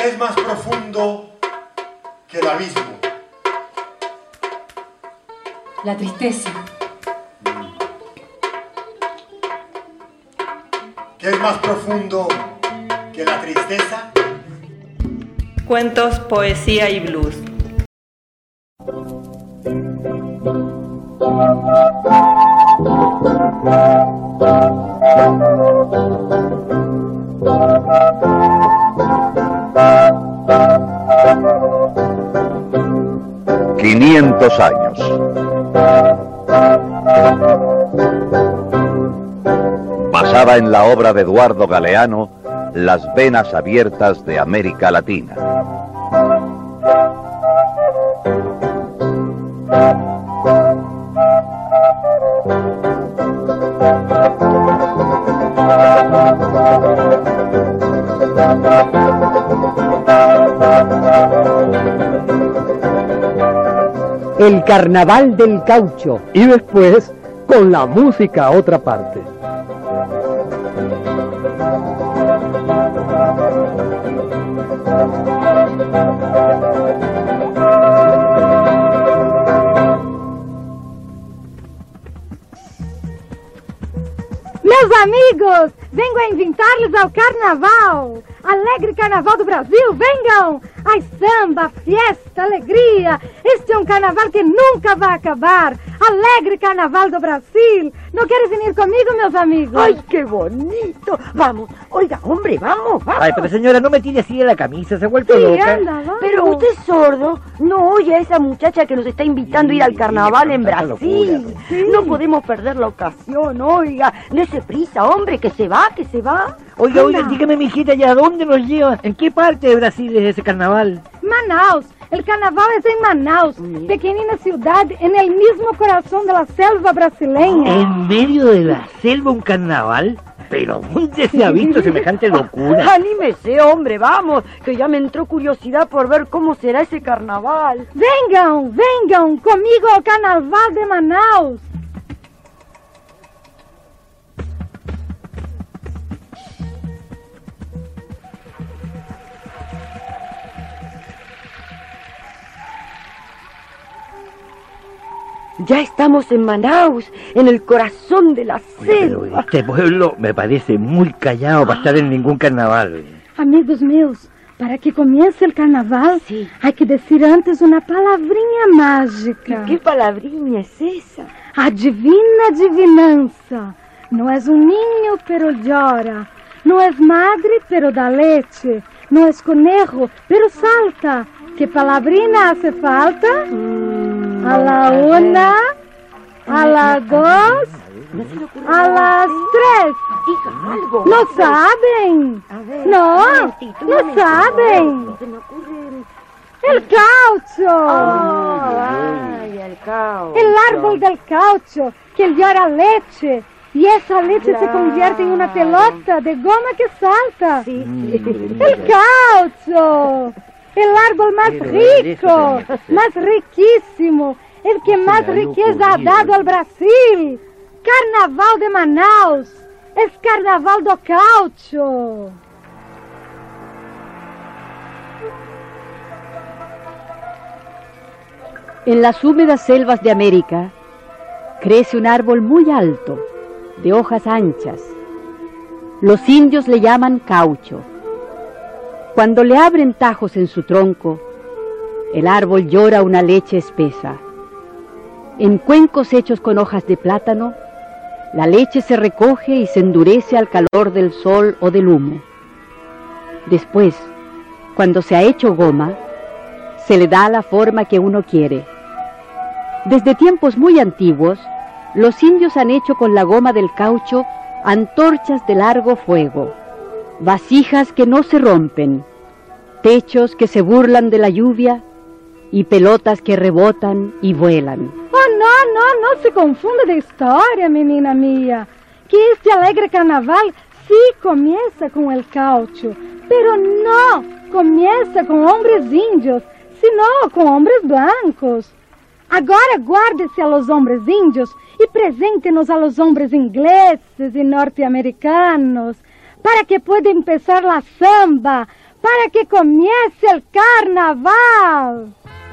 ¿Qué es más profundo que el abismo? La tristeza. ¿Qué es más profundo que la tristeza? Cuentos, poesía y blues. ...500 años. Basada en la obra de Eduardo Galeano, Las venas abiertas de América Latina. El carnaval del caucho. Y después, con la música a otra parte. Meus amigos, vengo a invitar-los ao carnaval. Alegre Carnaval do Brasil, venham! Ai, samba, fiesta, alegria. Este é um carnaval que nunca vai acabar. Alegre Carnaval do Brasil. ¿No quieren venir conmigo, meus amigos? ¡Ay, qué bonito! Vamos, oiga, hombre, vamos. Ay, pero señora, no me tire así de la camisa, se ha vuelto loca. Anda, vamos. Pero usted es sordo, no oye a esa muchacha que nos está invitando a ir al carnaval en Brasil. Sí. No podemos perder la ocasión, oiga. Dese prisa, hombre, que se va, que se va. Oiga, dígame, mijita, ¿ya a dónde nos lleva? ¿En qué parte de Brasil es ese carnaval? Manaus. El carnaval es en Manaus, pequeñina ciudad en el mismo corazón de la selva brasileña. ¿En medio de la selva un carnaval? ¿Pero dónde se ha visto semejante locura? Anímese, hombre, vamos, que ya me entró curiosidad por ver cómo será ese carnaval. Vengan, vengan conmigo al carnaval de Manaus. Ya estamos en Manaus, en el corazón de la selva. Pero este pueblo me parece muy callado para estar en ningún carnaval. Amigos meus, para que comience el carnaval, Sí. hay que decir antes una palabrinha mágica. ¿Qué palabrinha es esa? A divina adivinança. No es un niño, pero llora. No es madre, pero da leche. No es conejo, pero salta. ¿Qué palabrina hace falta? A la una, a las dos, a las tres. Diga algo. ¿No saben? A ver, No, un momentito, un no momentito. saben. Se me ocurre... El caucho. Ay, el caucho. El árbol del caucho, que llora leche. Y esa leche se convierte en una pelota de goma que salta. Sí. El caucho. El árbol más rico, más riquísimo, el que más riqueza ha dado al Brasil. Carnaval de Manaus, es Carnaval do Caucho. En las húmedas selvas de América crece un árbol muy alto, de hojas anchas. Los indios le llaman caucho. Cuando le abren tajos en su tronco, el árbol llora una leche espesa. En cuencos hechos con hojas de plátano, la leche se recoge y se endurece al calor del sol o del humo. Después, cuando se ha hecho goma, se le da la forma que uno quiere. Desde tiempos muy antiguos, los indios han hecho con la goma del caucho antorchas de largo fuego, vasijas que no se rompen, techos que se burlan de la lluvia y pelotas que rebotan y vuelan. Oh, no se confunda de historia, menina mía. Que este alegre carnaval sí comienza con el caucho, pero no comienza con hombres indios, sino con hombres blancos. Agora guarde-se a los hombres indios y preséntenos a los hombres ingleses y norteamericanos para que pueda empezar la samba, para que comience el carnaval.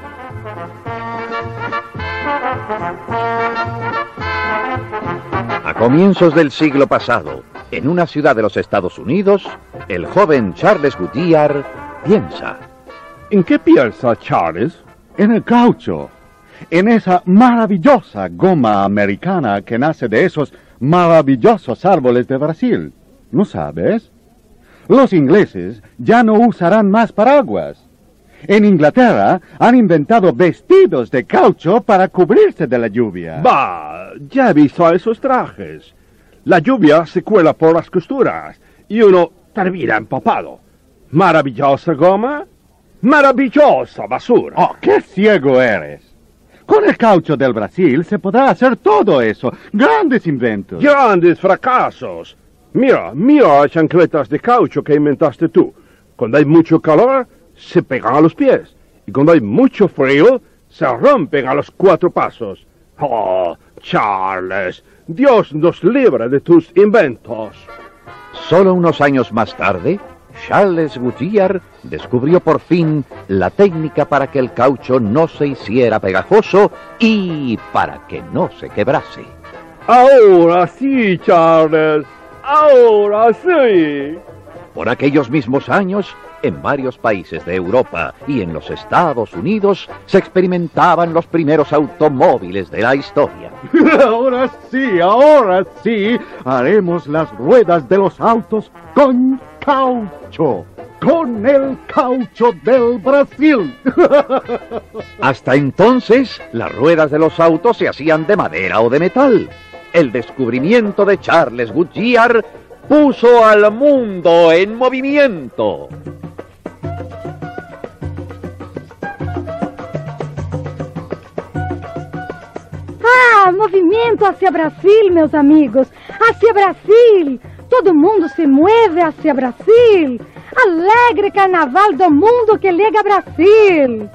A comienzos del siglo pasado, en una ciudad de los Estados Unidos, el joven Charles Goodyear piensa. ¿En qué piensa Charles? En el caucho, en esa maravillosa goma americana que nace de esos maravillosos árboles de Brasil. ¿No sabes? Los ingleses ya no usarán más paraguas. En Inglaterra han inventado vestidos de caucho para cubrirse de la lluvia. Bah, ya he visto esos trajes. La lluvia se cuela por las costuras y uno termina empapado. ¿Maravillosa goma? ¡Maravillosa basura! ¡Oh, qué ciego eres! Con el caucho del Brasil se podrá hacer todo eso. ¡Grandes inventos! ¡Grandes fracasos! Mira las chancletas de caucho que inventaste tú. Cuando hay mucho calor, se pegan a los pies. Y cuando hay mucho frío, se rompen a los 4 pasos. ¡Oh, Charles! Dios nos libre de tus inventos. Solo unos años más tarde, Charles Goodyear descubrió por fin la técnica para que el caucho no se hiciera pegajoso y para que no se quebrase. Ahora sí, Charles. Ahora sí. Por aquellos mismos años, en varios países de Europa y en los Estados Unidos se experimentaban los primeros automóviles de la historia. Ahora sí, haremos las ruedas de los autos con caucho, con el caucho del Brasil. Hasta entonces, las ruedas de los autos se hacían de madera o de metal. El descubrimiento de Charles Goodyear puso al mundo en movimiento. Movimiento hacia Brasil, meus amigos. Hacia Brasil. Todo mundo se mueve hacia Brasil. Alegre carnaval do mundo que llega a Brasil.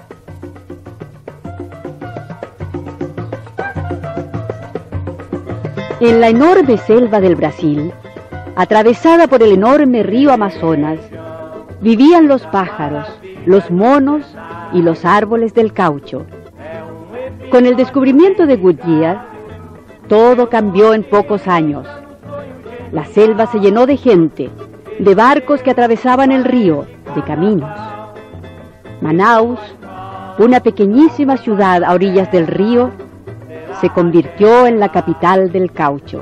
En la enorme selva del Brasil, atravesada por el enorme río Amazonas, vivían los pájaros, los monos y los árboles del caucho. Con el descubrimiento de Goodyear, todo cambió en pocos años. La selva se llenó de gente, de barcos que atravesaban el río, de caminos. Manaus, una pequeñísima ciudad a orillas del río, se convirtió en la capital del caucho.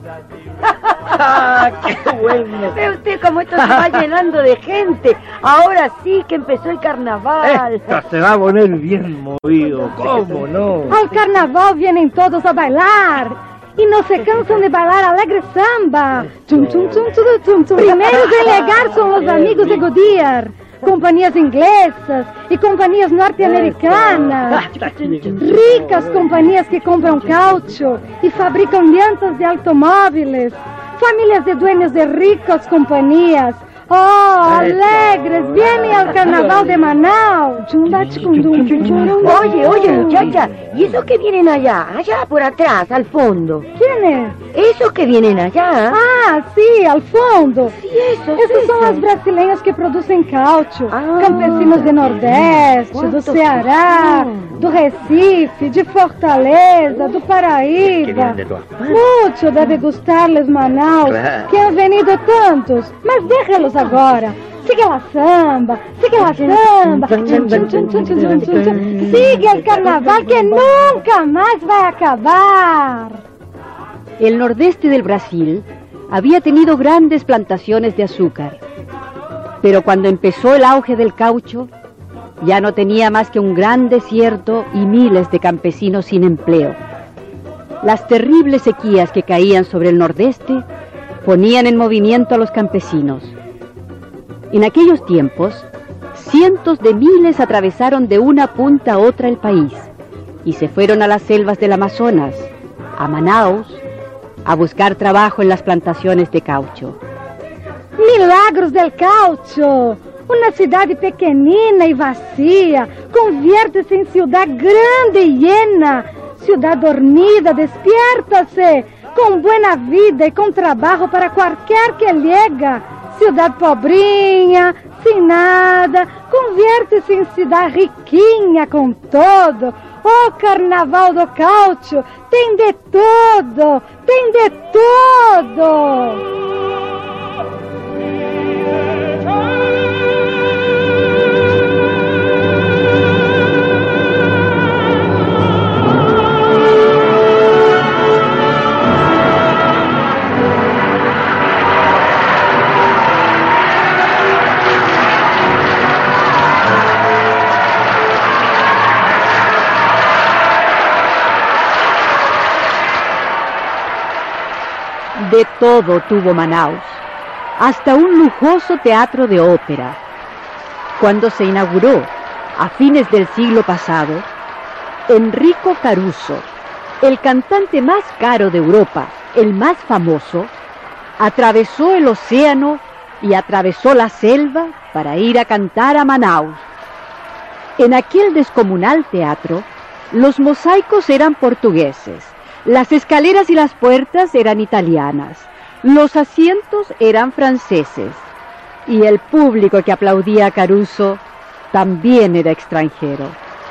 ¡Qué bueno! Ve usted cómo esto se va llenando de gente. Ahora sí que empezó el carnaval. Esto se va a poner bien movido, ¿cómo no? Al carnaval vienen todos a bailar. Y no se cansan de bailar alegre samba. Tum, tum, tum, tum, tum, tum. Primeros en llegar son los amigos de Goodyear. Compañías inglesas y compañías norteamericanas. Ricas compañías que compran caucho y fabrican llantas de automóviles. Familias de dueños de ricas compañías. ¡Oh, alegres! ¡Vienen al carnaval de Manaus! Oye, muchacha, ¿y esos que vienen allá? Allá por atrás, al fondo. ¿Quiénes? Esos que vienen allá. Ah, sí, al fondo. Sí, esos son los brasileños que producen caucho. Campesinos de Nordeste, do Ceará, do Recife, de Fortaleza, do Paraíba. Mucho debe gustarles Manaus, que han venido tantos. Mas déjalos agora. Sigue la samba, sigue la samba. Sigue el carnaval que nunca más va a acabar. El nordeste del Brasil había tenido grandes plantaciones de azúcar, pero cuando empezó el auge del caucho, ya no tenía más que un gran desierto y miles de campesinos sin empleo. Las terribles sequías que caían sobre el nordeste ponían en movimiento a los campesinos. En aquellos tiempos, cientos de miles atravesaron de una punta a otra el país y se fueron a las selvas del Amazonas, a Manaus, a buscar trabajo en las plantaciones de caucho. Milagros del caucho! Una ciudad pequenina y vacía convierte-se en ciudad grande y llena. Ciudad dormida, despiértase, con buena vida y con trabajo para cualquier que llega. Cidade pobrinha, sem nada, converte-se em cidade riquinha com todo. O Carnaval do Caucho tem de tudo, tem de tudo. De todo tuvo Manaus, hasta un lujoso teatro de ópera. Cuando se inauguró, a fines del siglo pasado, Enrico Caruso, el cantante más caro de Europa, el más famoso, atravesó el océano y atravesó la selva para ir a cantar a Manaus. En aquel descomunal teatro, los mosaicos eran portugueses. Las escaleras y las puertas eran italianas, los asientos eran franceses, y el público que aplaudía a Caruso también era extranjero.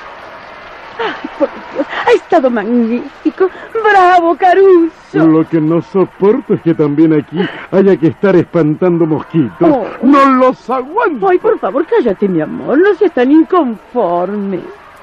¡Ay, por Dios! ¡Ha estado magnífico! ¡Bravo, Caruso! Lo que no soporto es que también aquí haya que estar espantando mosquitos. Oh. ¡No los aguanto! Ay, por favor, cállate, mi amor, no seas tan inconforme.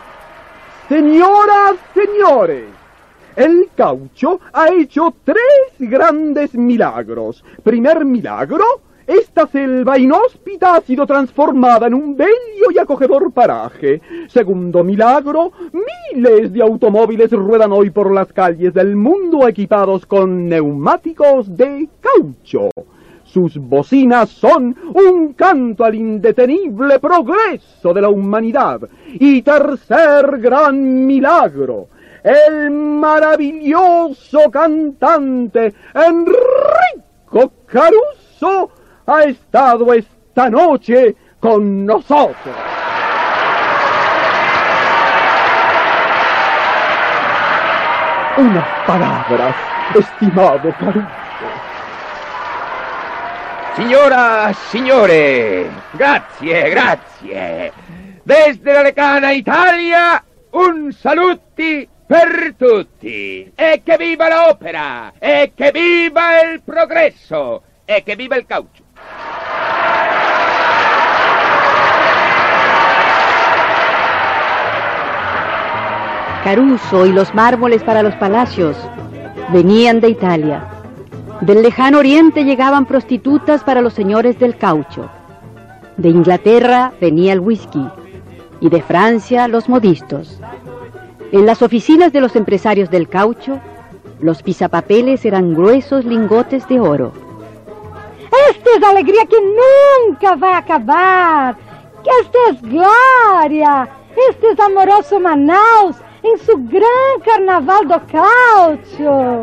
Señoras, señores, el Caucho ha hecho 3 grandes milagros. Primer milagro, esta selva inhóspita ha sido transformada en un bello y acogedor paraje. Segundo milagro, miles de automóviles ruedan hoy por las calles del mundo equipados con neumáticos de caucho. Sus bocinas son un canto al indetenible progreso de la humanidad. Y tercer gran milagro, el maravilloso cantante Enrico Caruso ha estado esta noche con nosotros. Unas palabras, estimado Caruso. Signora, signore, grazie, grazie. Desde la lejana Italia, un saluti per tutti. E che viva l'opera, e che viva il progresso, e che viva il caucho. Caruso y los mármoles para los palacios venían de Italia. Del lejano oriente llegaban prostitutas para los señores del caucho. De Inglaterra venía el whisky y de Francia los modistos. En las oficinas de los empresarios del caucho, los pisapapeles eran gruesos lingotes de oro. Esta es alegría que nunca va a acabar. Que esta es gloria. Este es amoroso Manaus en su gran carnaval do caucho.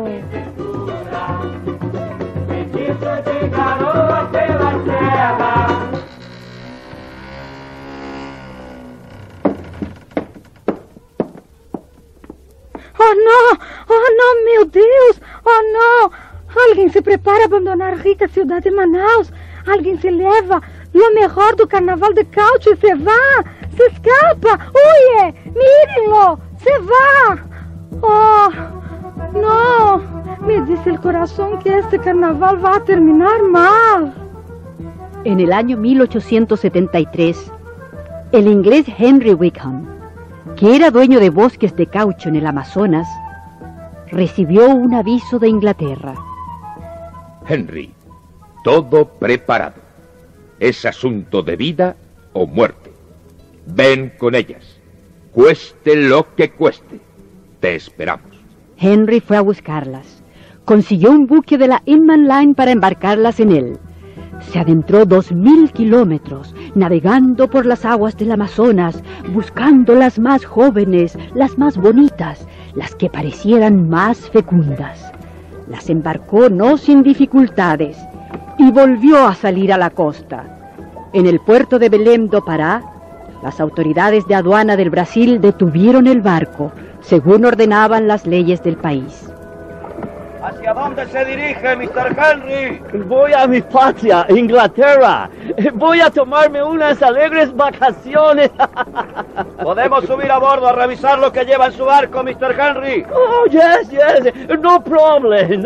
Oh no, meu Deus, oh no. Alguien se prepara a abandonar a rica ciudad de Manaus. Alguien se lleva lo mejor do carnaval de caucho y se va, se escapa. Huye, mírenlo, se va. Oh, no, me dice el corazón que este carnaval va a terminar mal. En el año 1873, el inglés Henry Wickham, que era dueño de bosques de caucho en el Amazonas, recibió un aviso de Inglaterra. Henry, todo preparado. Es asunto de vida o muerte. Ven con ellas. Cueste lo que cueste. Te esperamos. Henry fue a buscarlas. Consiguió un buque de la Inman Line para embarcarlas en él. Se adentró 2000 kilómetros, navegando por las aguas del Amazonas, buscando las más jóvenes, las más bonitas, las que parecieran más fecundas. Las embarcó no sin dificultades y volvió a salir a la costa. En el puerto de Belém do Pará, las autoridades de aduana del Brasil detuvieron el barco, según ordenaban las leyes del país. ¿Hacia dónde se dirige, Mr. Henry? Voy a mi patria, Inglaterra. Voy a tomarme unas alegres vacaciones. ¿Podemos subir a bordo a revisar lo que lleva en su barco, Mr. Henry? Oh, yes. No problem.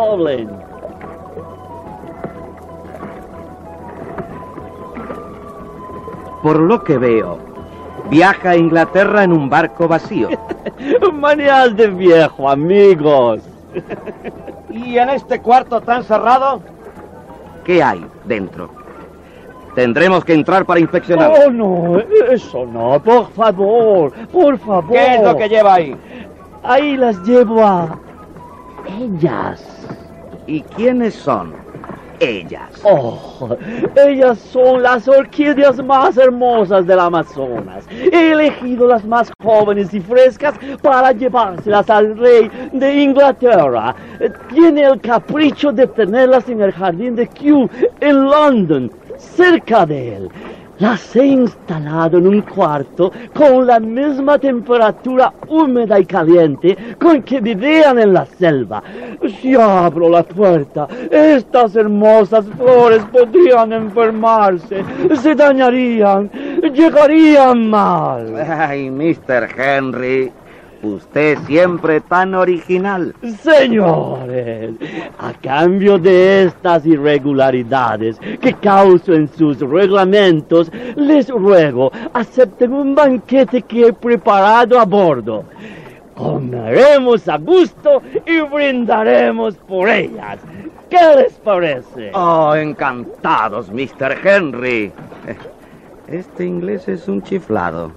Por lo que veo, viaja a Inglaterra en un barco vacío. Manías de viejo, amigos. ¿Y en este cuarto tan cerrado? ¿Qué hay dentro? Tendremos que entrar para inspeccionar. Oh, no, eso no, por favor. ¿Qué es lo que lleva ahí? Ahí las llevo a ellas. ¿Y quiénes son ellas? Oh, ellas son las orquídeas más hermosas del Amazonas. He elegido las más jóvenes y frescas para llevárselas al rey de Inglaterra. Tiene el capricho de tenerlas en el jardín de Kew, en London, cerca de él. Las he instalado en un cuarto con la misma temperatura húmeda y caliente con que vivían en la selva. Si abro la puerta, estas hermosas flores podrían enfermarse, se dañarían, llegarían mal. Ay, Mr. Henry, usted siempre tan original. Señores, a cambio de estas irregularidades que causo en sus reglamentos, les ruego acepten un banquete que he preparado a bordo. Comeremos a gusto y brindaremos por ellas. ¿Qué les parece? Oh, encantados, Mr. Henry. Este inglés es un chiflado.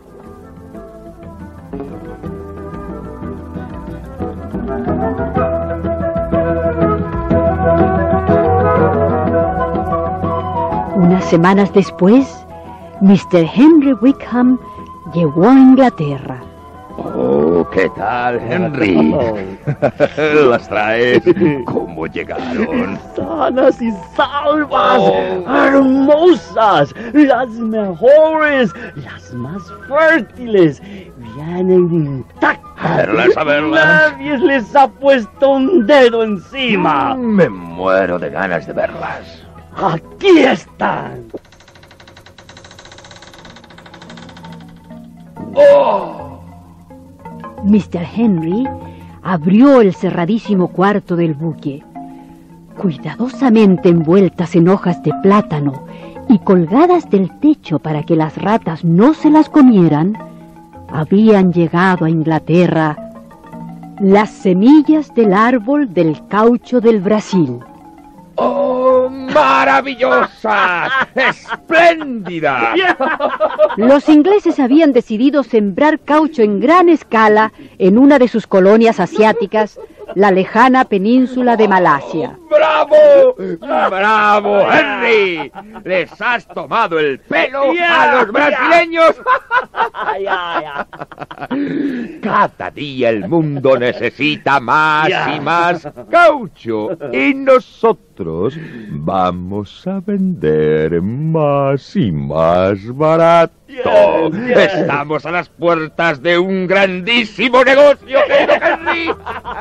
Unas semanas después, Mr. Henry Wickham llegó a Inglaterra. Oh, ¿qué tal, Henry? ¿Las traes? ¿Cómo llegaron? Sanas y salvas, hermosas, las mejores, las más fértiles, vienen intactas. A verlas. Nadie les ha puesto un dedo encima. Me muero de ganas de verlas. Aquí están. ¡Oh! Mr. Henry abrió el cerradísimo cuarto del buque. Cuidadosamente envueltas en hojas de plátano y colgadas del techo para que las ratas no se las comieran, habían llegado a Inglaterra las semillas del árbol del caucho del Brasil. ¡Oh, maravillosas! ¡Espléndidas! Los ingleses habían decidido sembrar caucho en gran escala en una de sus colonias asiáticas, la lejana península de Malasia. ¡Bravo! ¡Bravo, Henry! ¡Les has tomado el pelo a los brasileños! Cada día el mundo necesita más y más caucho. Y nosotros vamos a vender más y más barato. Estamos a las puertas de un grandísimo negocio, querido Henry.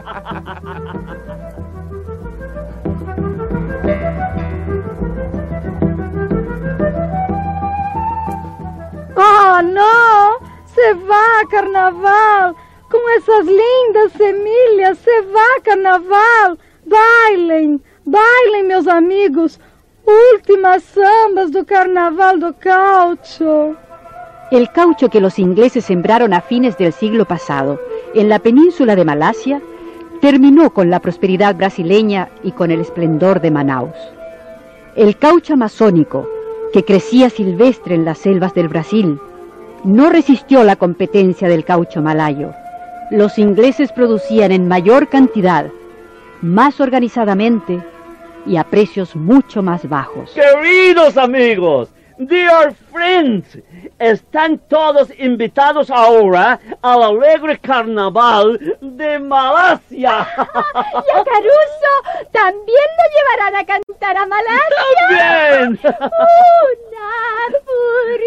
Oh, no! Se va, carnaval! Com essas lindas semilhas, se va, carnaval! Bailem, bailem, meus amigos! Últimas sambas do carnaval do caucho. El caucho que los ingleses sembraron a fines del siglo pasado en la península de Malasia terminó con la prosperidad brasileña y con el esplendor de Manaus. El caucho amazónico, que crecía silvestre en las selvas del Brasil, no resistió la competencia del caucho malayo. Los ingleses producían en mayor cantidad, más organizadamente y a precios mucho más bajos. Queridos amigos, dear friends, están todos invitados ahora al alegre carnaval de Malasia. ¿Y a Caruso también lo llevarán a cantar a Malasia? ¡También! Una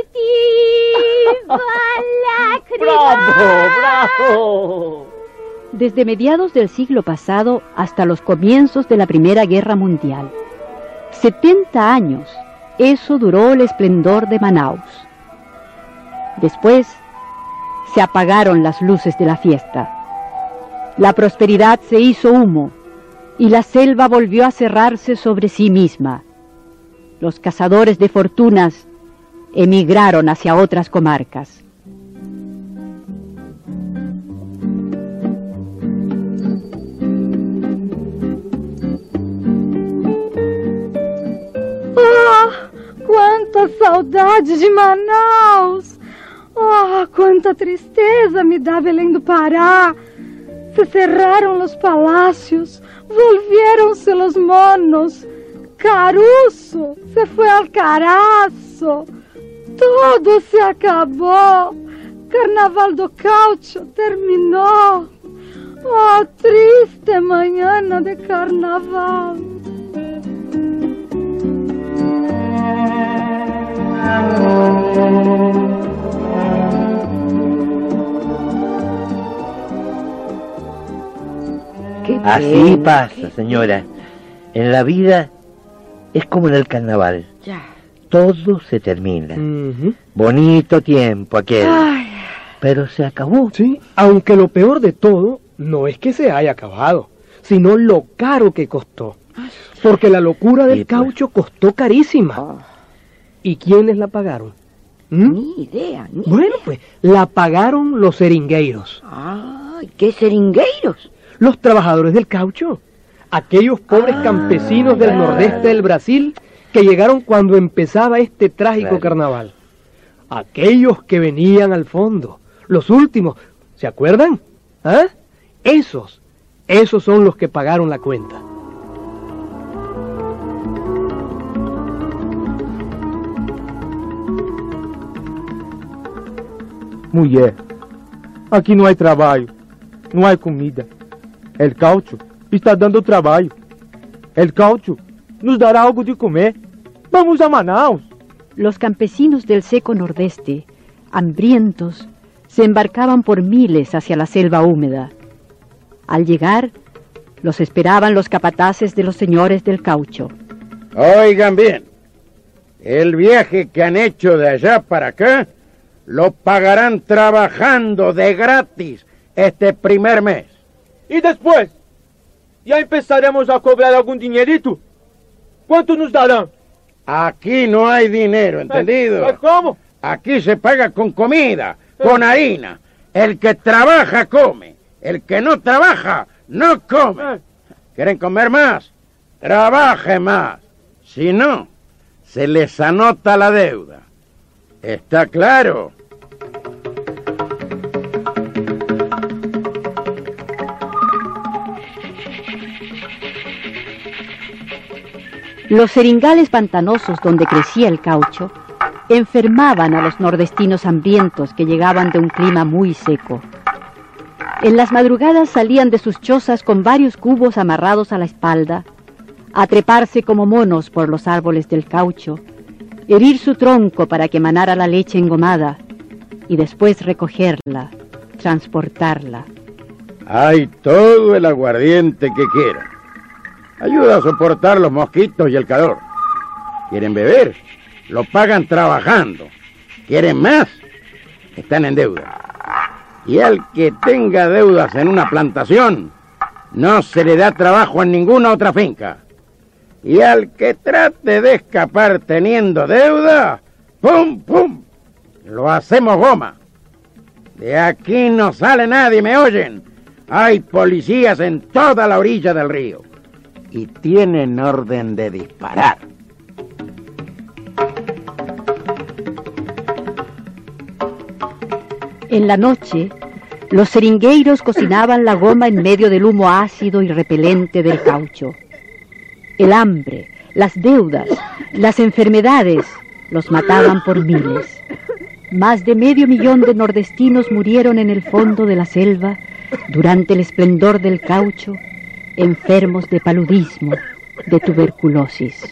furtiva lágrima. ¡Bravo, bravo! desde mediados del siglo pasado hasta los comienzos de la Primera Guerra Mundial. 70 años, eso duró el esplendor de Manaus. Después se apagaron las luces de la fiesta. La prosperidad se hizo humo y la selva volvió a cerrarse sobre sí misma. Los cazadores de fortunas emigraron hacia otras comarcas. Quanta saudade de Manaus! Oh, quanta tristeza me dá Belém do Pará! Se cerraram os palácios, volvieron-se los monos, Caruso se foi al caraço, todo se acabou, Carnaval do Caucho terminou. Oh, triste manhã de carnaval! Así pasa, señora. En la vida es como en el carnaval. Ya. Todo se termina. Bonito tiempo aquel. Ay. Pero se acabó. Sí, aunque lo peor de todo no es que se haya acabado, sino lo caro que costó. Porque la locura del caucho costó carísima. ¿Y quiénes la pagaron? Ni idea, Bueno, pues la pagaron los seringueiros. Ay, ¿qué seringueiros? Los trabajadores del caucho. Aquellos pobres campesinos del nordeste del Brasil que llegaron cuando empezaba este trágico carnaval. Aquellos que venían al fondo, los últimos, ¿se acuerdan? ¿Ah? Esos son los que pagaron la cuenta. Mulher, aqui não há trabalho, não há comida. El caucho está dando trabalho. El caucho nos dará algo de comer. Vamos a Manaus. Los campesinos del seco nordeste, hambrientos, se embarcaban por miles hacia la selva húmeda. Al llegar, los esperaban los capataces de los señores del caucho. Oigan bien, el viaje que han hecho de allá para acá lo pagarán trabajando de gratis este primer mes. ¿Y después? ¿Ya empezaremos a cobrar algún dinerito? ¿Cuánto nos darán? Aquí no hay dinero, ¿entendido? ¿Cómo? Aquí se paga con comida, con harina. El que trabaja come, el que no trabaja no come. ¿Quieren comer más? Trabaje más. Si no, se les anota la deuda. ¿Está claro? Los seringales pantanosos donde crecía el caucho enfermaban a los nordestinos hambrientos que llegaban de un clima muy seco. En las madrugadas salían de sus chozas con varios cubos amarrados a la espalda, a treparse como monos por los árboles del caucho, herir su tronco para que manara la leche engomada y después recogerla, transportarla. Hay todo el aguardiente que quieran. Ayuda a soportar los mosquitos y el calor. ¿Quieren beber? Lo pagan trabajando. ¿Quieren más? Están en deuda. Y al que tenga deudas en una plantación, no se le da trabajo en ninguna otra finca. Y al que trate de escapar teniendo deuda, ¡pum, pum!, lo hacemos goma. De aquí no sale nadie, ¿me oyen? Hay policías en toda la orilla del río. Y tienen orden de disparar. En la noche, los seringueiros cocinaban la goma en medio del humo ácido y repelente del caucho. El hambre, las deudas, las enfermedades los mataban por miles. Más de 500,000 de nordestinos murieron en el fondo de la selva durante el esplendor del caucho, enfermos de paludismo, de tuberculosis.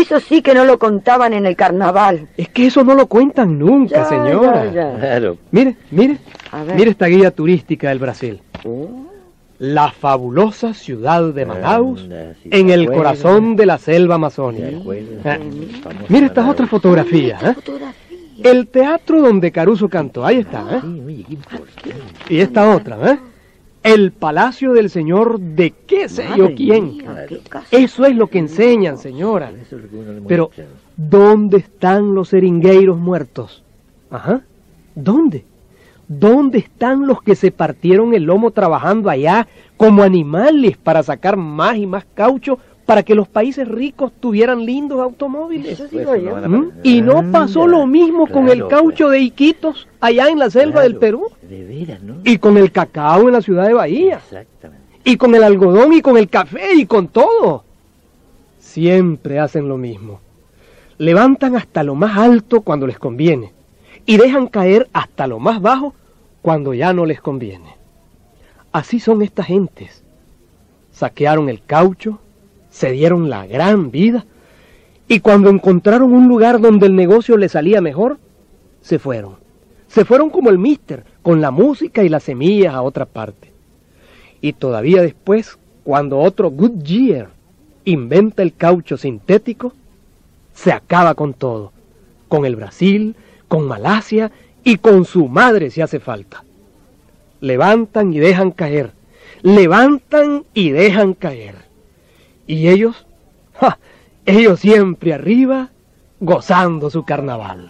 Eso sí que no lo contaban en el carnaval. Es que eso no lo cuentan nunca, señora. Claro. Mire, mire. A ver. Mire esta guía turística del Brasil. La fabulosa ciudad de Manaus, en el corazón de la selva amazónica. Mire estas otras fotografías. El teatro donde Caruso cantó, ahí está. Y esta otra, el palacio del señor de qué sé yo quién. Eso es lo que enseñan, señora. Pero, ¿dónde están los seringueiros muertos? Ajá. ¿Dónde? ¿Dónde están los que se partieron el lomo trabajando allá como animales para sacar más y más caucho para que los países ricos tuvieran lindos automóviles? Y no pasó lo mismo con el caucho de Iquitos allá en la selva del Perú. De veras, ¿no? Y con el cacao en la ciudad de Bahía. Exactamente. Y con el algodón y con el café y con todo. Siempre hacen lo mismo. Levantan hasta lo más alto cuando les conviene y dejan caer hasta lo más bajo cuando ya no les conviene. Así son estas gentes. Saquearon el caucho, se dieron la gran vida, y cuando encontraron un lugar donde el negocio les salía mejor, se fueron. Se fueron como el mister, con la música y las semillas a otra parte. Y todavía después, cuando otro Goodyear inventa el caucho sintético, se acaba con todo, con el Brasil, con Malasia y con su madre si hace falta. Levantan y dejan caer, levantan y dejan caer. Y ellos, ellos siempre arriba, gozando su carnaval.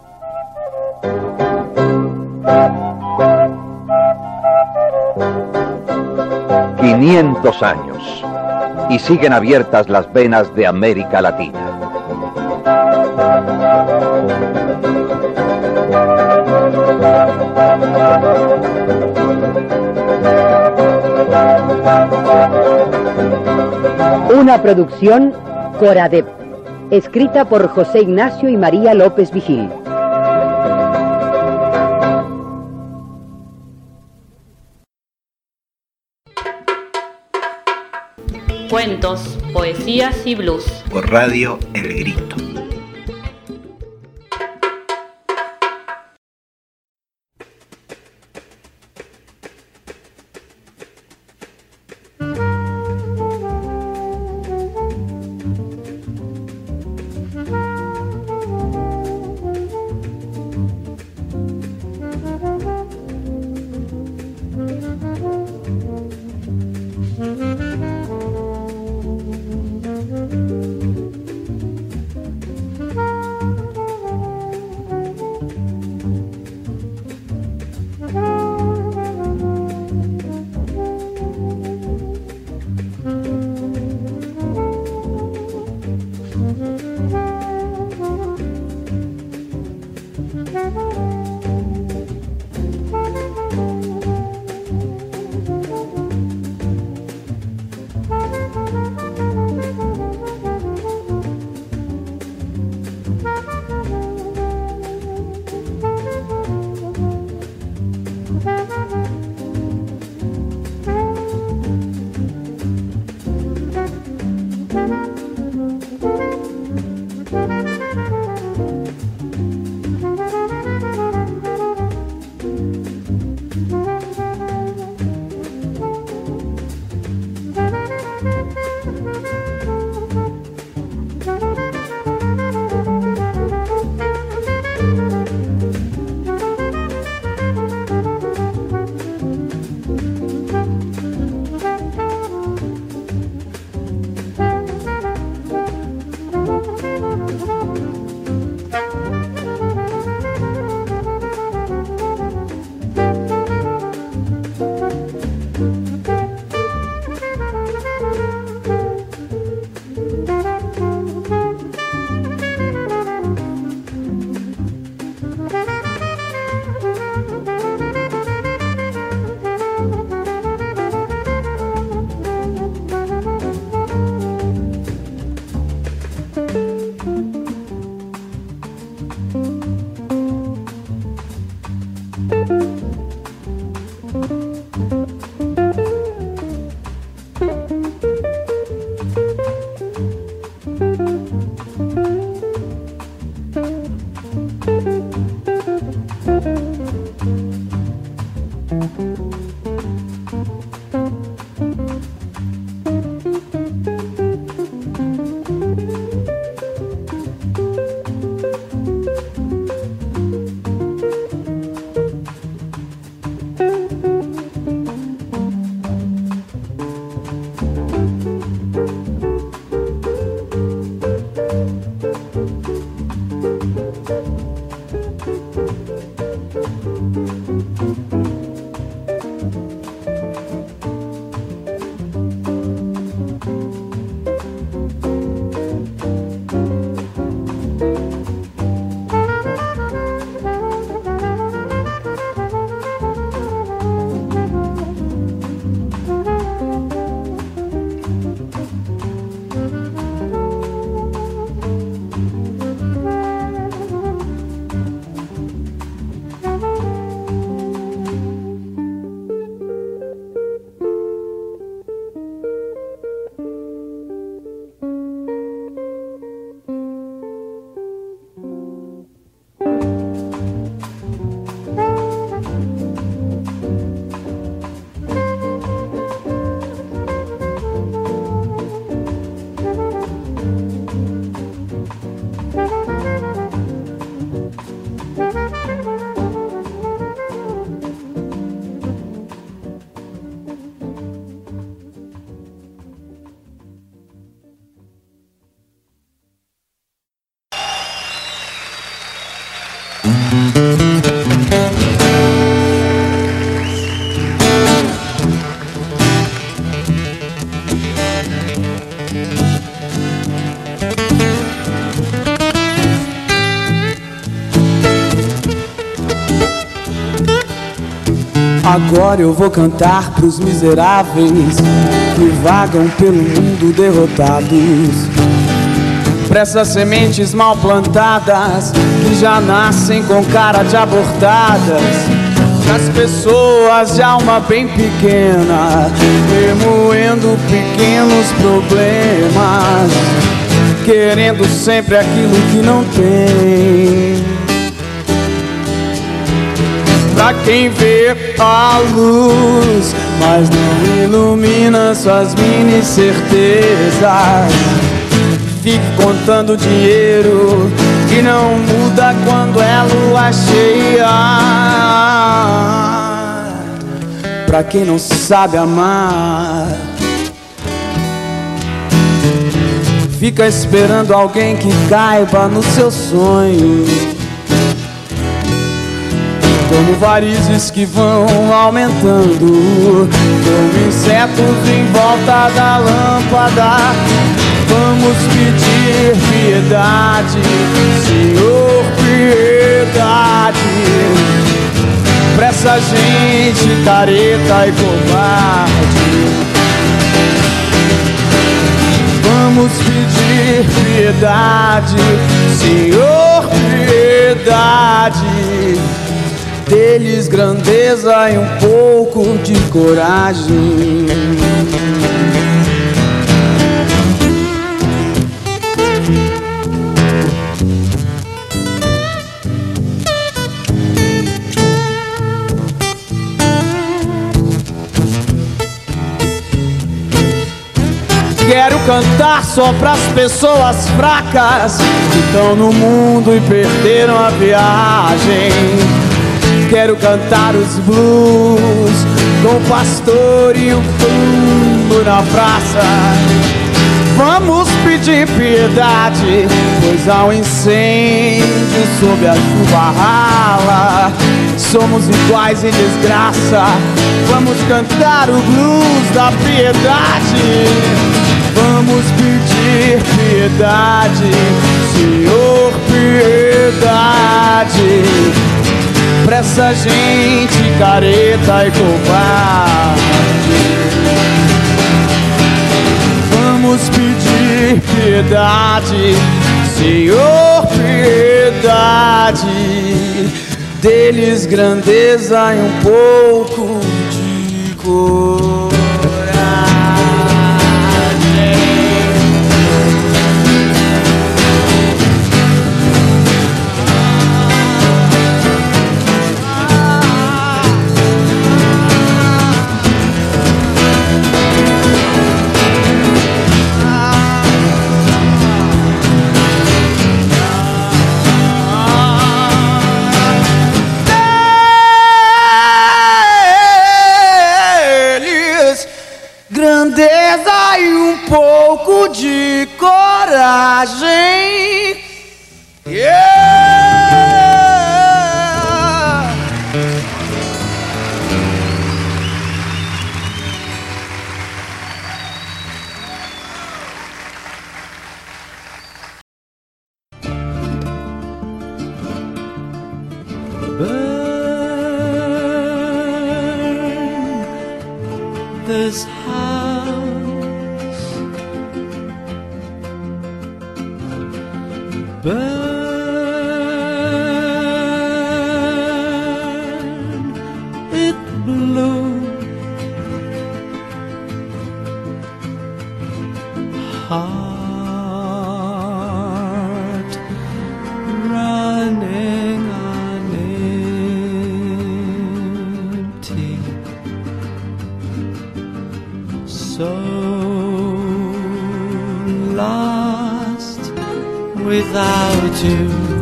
...500 años... y siguen abiertas las venas de América Latina. Una producción Coradep, escrita por José Ignacio y María López Vigil. Cuentos, poesías y blues. Por Radio El Grito. Agora eu vou cantar pros miseráveis que vagam pelo mundo derrotados, pra essas sementes mal plantadas que já nascem com cara de abortadas, pras pessoas de alma bem pequena, remoendo pequenos problemas, querendo sempre aquilo que não tem. Pra quem vê a luz, mas não ilumina suas mini certezas, fique contando dinheiro que não muda quando é lua cheia. Pra quem não sabe amar, fica esperando alguém que caiba no seu sonho, como varizes que vão aumentando, como insetos em volta da lâmpada. Vamos pedir piedade, Senhor, piedade, pra essa gente careta e covarde. Vamos pedir piedade, Senhor, piedade, deles grandeza e um pouco de coragem. Quero cantar só pras pessoas fracas que estão no mundo e perderam a viagem. Quero cantar os blues com o pastor e o fundo na praça. Vamos pedir piedade, pois há um incêndio sob a chuva rala. Somos iguais em desgraça, vamos cantar o blues da piedade. Vamos pedir piedade, Senhor, piedade, pra essa gente careta e covarde. Vamos pedir piedade, Senhor, piedade, deles grandeza e um pouco de coragem. this house burn it blue. Heart running on empty, so lost without you.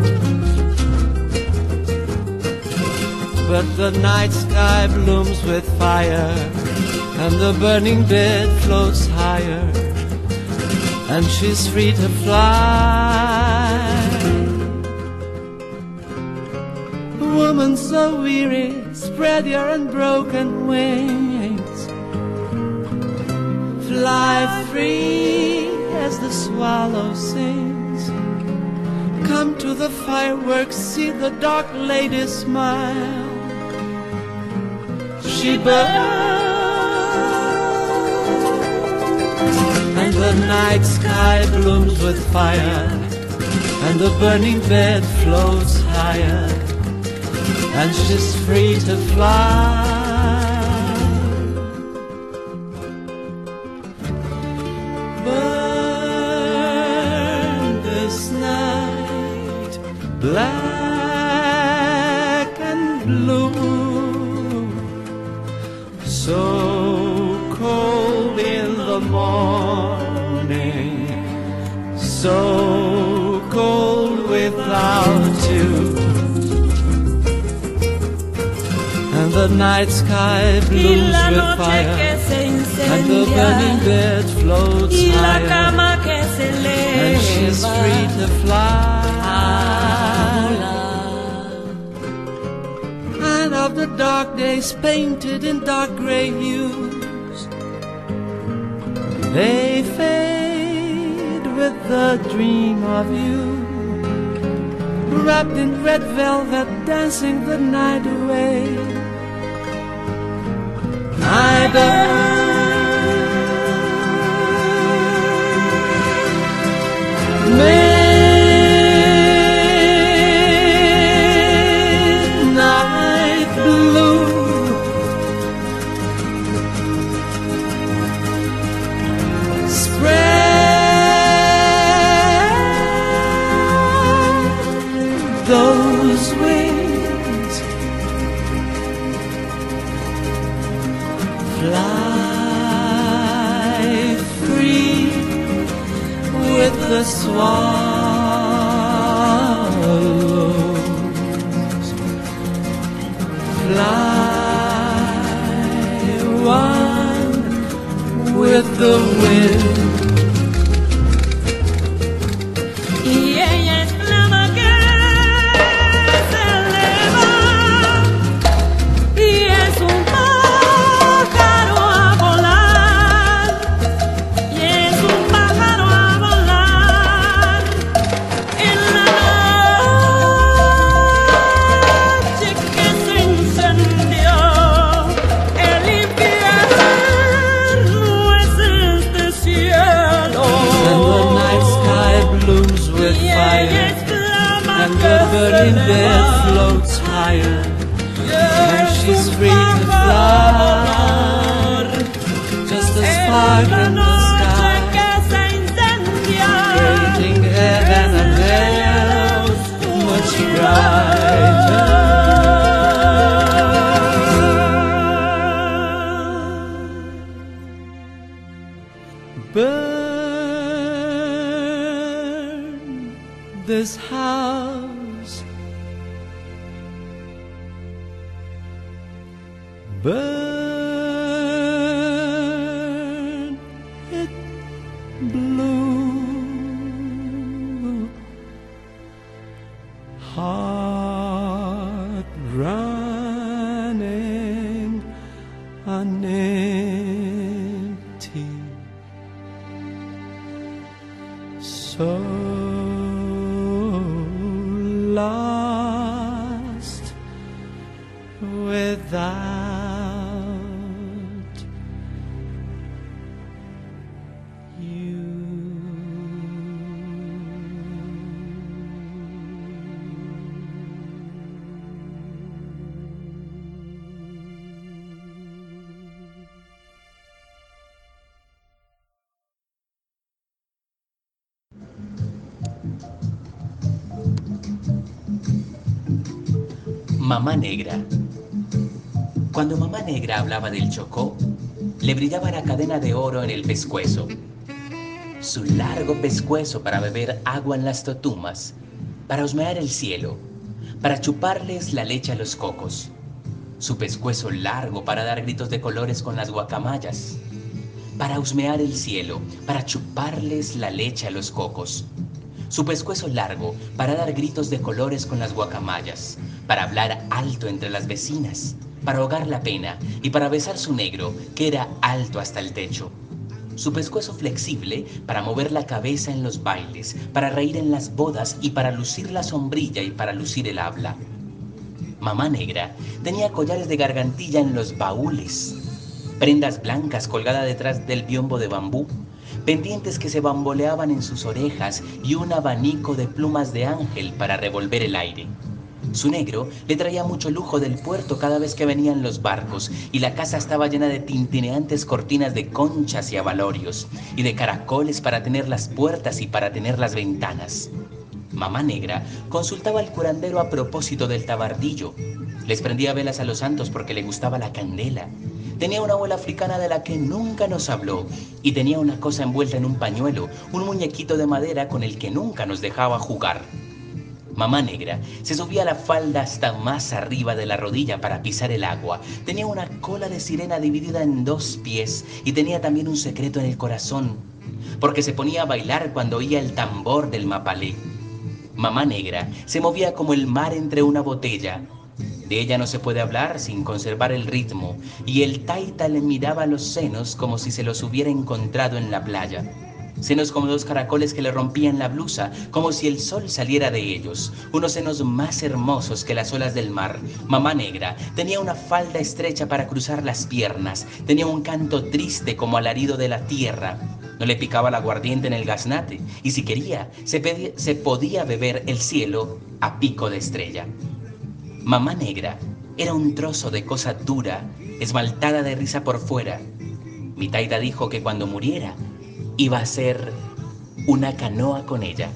But the night sky blooms with fire, and the burning bed floats higher, and she's free to fly. Woman so weary, spread your unbroken wings. Fly free as the swallow sings. Come to the fireworks, see the dark lady smile. She burns, and the night sky blooms with fire, and the burning bed floats higher, and she's free to fly. Burn this night black and blue, so cold in the morning, so cold without you. And the night sky blooms with fire, and the burning bed floats higher, and she's free to fly. And of the dark days painted in dark gray hues, they fade with the dream of you, wrapped in red velvet, dancing the night away. I burn midnight blue, spread those wings, fly free with the swallows, fly one with the wind. Burning bed floats higher, and she's free to fly, just a spark in the sky, creating heaven and hell much brighter. Burn this house, burn it blue, heart running on empty, so lost without Mamá Negra. Cuando Mamá Negra hablaba del Chocó, le brillaba la cadena de oro en el pescuezo. Su largo pescuezo para beber agua en las totumas, para husmear el cielo, para chuparles la leche a los cocos. Su pescuezo largo para dar gritos de colores con las guacamayas, para husmear el cielo, para chuparles la leche a los cocos. Su pescuezo largo para dar gritos de colores con las guacamayas, para hablar alto entre las vecinas, para ahogar la pena y para besar su negro, que era alto hasta el techo. Su pescuezo flexible para mover la cabeza en los bailes, para reír en las bodas y para lucir la sombrilla y para lucir el habla. Mamá Negra tenía collares de gargantilla en los baúles, prendas blancas colgadas detrás del biombo de bambú, pendientes que se bamboleaban en sus orejas y un abanico de plumas de ángel para revolver el aire. Su negro le traía mucho lujo del puerto cada vez que venían los barcos, y la casa estaba llena de tintineantes cortinas de conchas y abalorios, y de caracoles para tener las puertas y para tener las ventanas. Mamá Negra consultaba al curandero a propósito del tabardillo. Les prendía velas a los santos porque le gustaba la candela. Tenía una abuela africana de la que nunca nos habló, y tenía una cosa envuelta en un pañuelo, un muñequito de madera con el que nunca nos dejaba jugar. Mamá Negra se subía a la falda hasta más arriba de la rodilla para pisar el agua. Tenía una cola de sirena dividida en 2 pies y tenía también un secreto en el corazón, porque se ponía a bailar cuando oía el tambor del mapalé. Mamá Negra se movía como el mar entre una botella. De ella no se puede hablar sin conservar el ritmo, y el taita le miraba los senos como si se los hubiera encontrado en la playa. Senos como 2 caracoles que le rompían la blusa, como si el sol saliera de ellos. Unos senos más hermosos que las olas del mar. Mamá Negra tenía una falda estrecha para cruzar las piernas. Tenía un canto triste como alarido de la tierra. No le picaba el aguardiente en el gaznate, y si quería, se podía beber el cielo a pico de estrella. Mamá Negra era un trozo de cosa dura, esmaltada de risa por fuera. Mi taita dijo que cuando muriera, iba a ser una canoa con ella.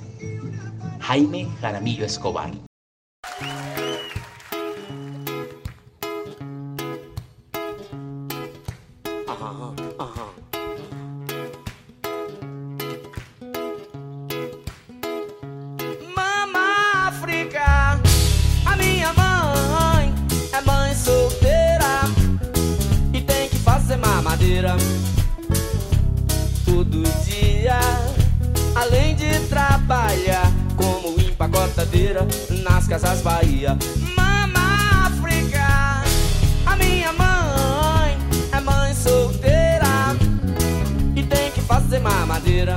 Jaime Jaramillo Escobar. Mama África, a minha mãe é mãe solteira e tem que fazer mamadeira todo dia, além de trabalhar como empacotadeira nas casas Bahia. Mama África, a minha mãe é mãe solteira e tem que fazer mamadeira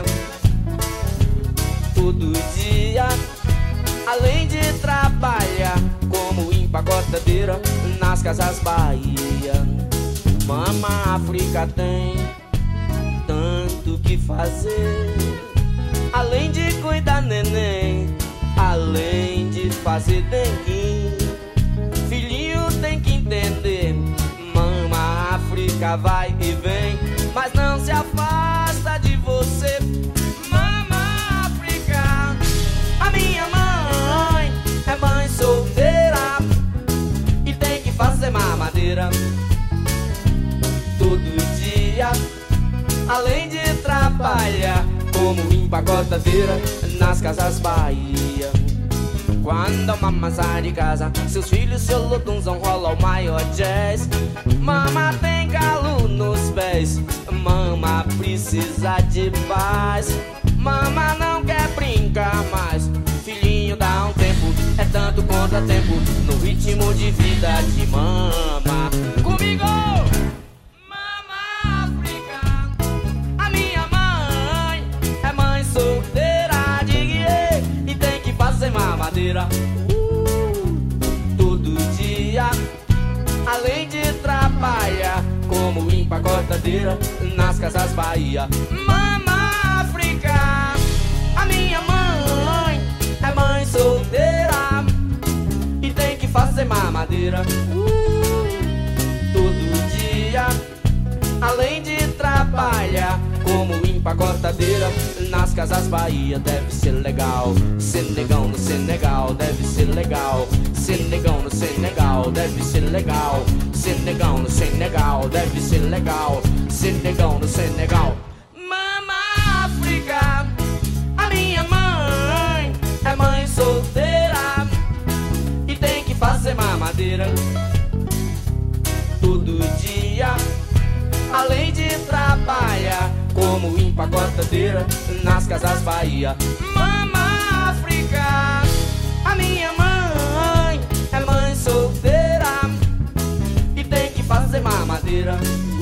todo dia, além de trabalhar como empacotadeira nas casas Bahia. Mama África tem tanto que fazer, além de cuidar neném, além de fazer dengue. Filhinho tem que entender, Mama África vai e vem, mas não se afasta de você. Mama África, a minha mãe é mãe solteira e tem que fazer mamadeira todo dia, além de trabalhar como empacotadeira nas casas Bahia. Quando a mama sai de casa, seus filhos, seu lotunzão rola o maior jazz. Mama tem calo nos pés, mama precisa de paz. Mama não quer brincar mais, filhinho dá um tempo, é tanto contratempo no ritmo de vida de mama. Comigo! Mamadeira todo dia, além de trabalhar como empacotadeira nas casas Bahia. Mama África, a minha mãe é mãe solteira e tem que fazer mamadeira todo dia, além de trabalhar como empacotadeira nas casas Bahia. Deve ser legal, ser negão no Senegal. Deve ser legal, Senegal, no Senegal, deve ser legal. Senegal, no Senegal, deve ser legal. Senegal, no Senegal. Mama África, a minha mãe é mãe solteira e tem que fazer mamadeira todo dia, além de trabalhar como empacotadeira nas casas Bahia. Mama África, a minha mãe é mãe solteira e tem que fazer mamadeira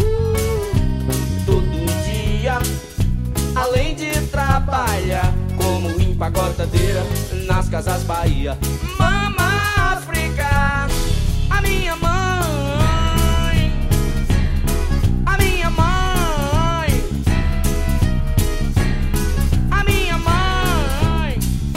todo dia, além de trabalhar como empacotadeira nas casas Bahia. Mama África, a minha mãe, a minha mãe, a minha mãe.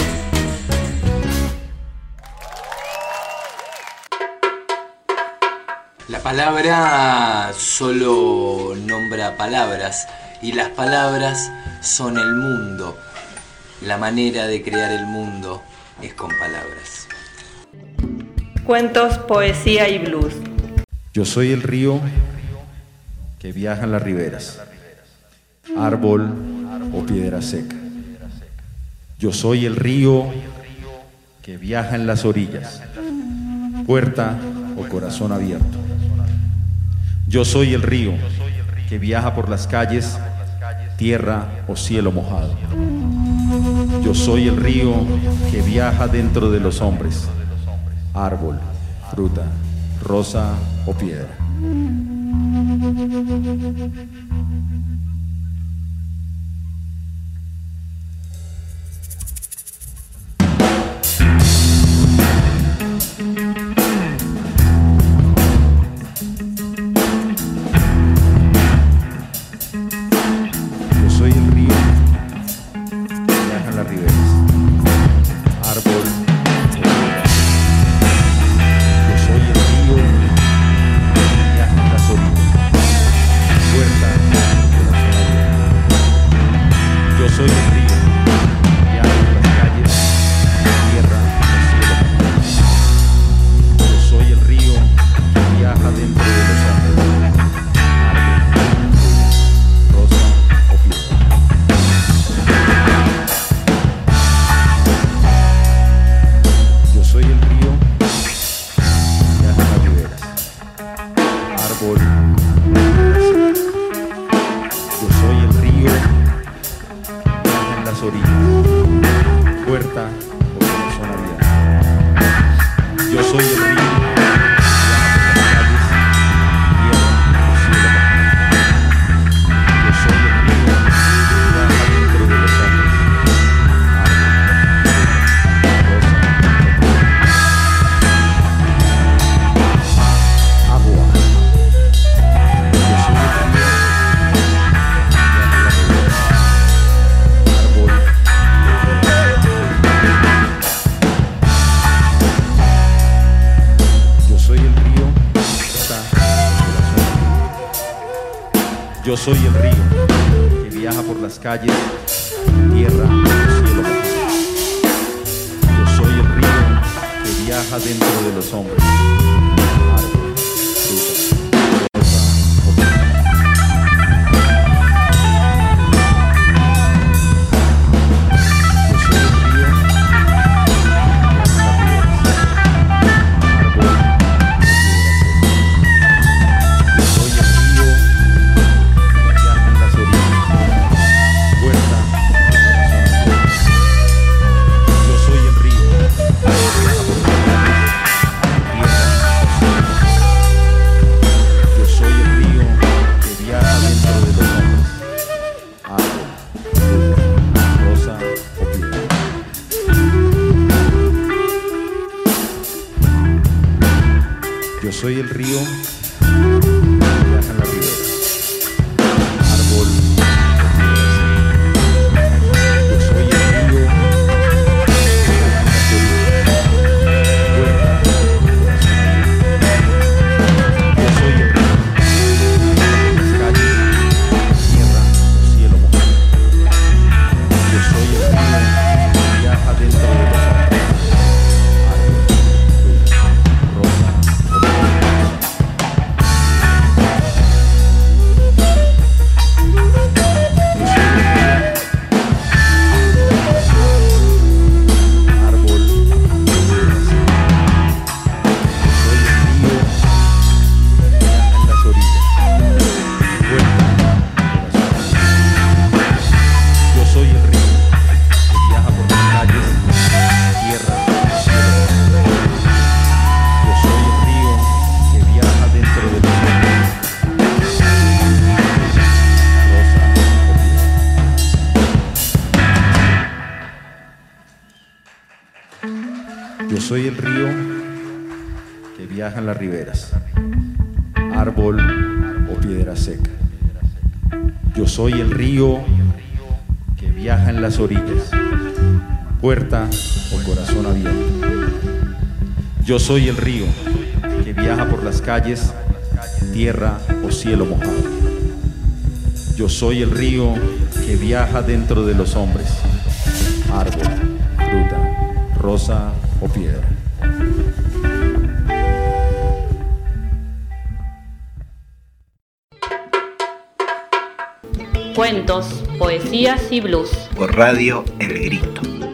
La palabra solo nombra palabras y las palabras son el mundo. La manera de crear el mundo es con palabras. Cuentos, poesía y blues. Yo soy el río que viaja en las riberas, árbol o piedra seca. Yo soy el río que viaja en las orillas, puerta o corazón abierto. Yo soy el río que viaja por las calles, tierra o cielo mojado. Yo soy el río que viaja dentro de los hombres, árbol, fruta, rosa o piedra. Yo soy el río que viaja por las calles, tierra y cielo mojado. Yo soy el río que viaja dentro de los hombres, árbol, fruta, rosa o piedra. Yo soy el río soy el río que viaja en la ribera, árbol o piedra seca. Yo soy el río que viaja en las orillas, puerta o corazón abierto. Yo soy el río que viaja por las calles, tierra o cielo mojado. Yo soy el río que viaja dentro de los hombres, árbol, fruta, soy el río que viaja en las riberas, árbol o piedra seca. Yo soy el río que viaja en las orillas, puerta o corazón abierto. Yo soy el río que viaja por las calles, tierra o cielo mojado. Yo soy el río que viaja dentro de los hombres, árbol, fruta, rosa o piedra. Cuentos, poesías y blues. Por Radio El Grito.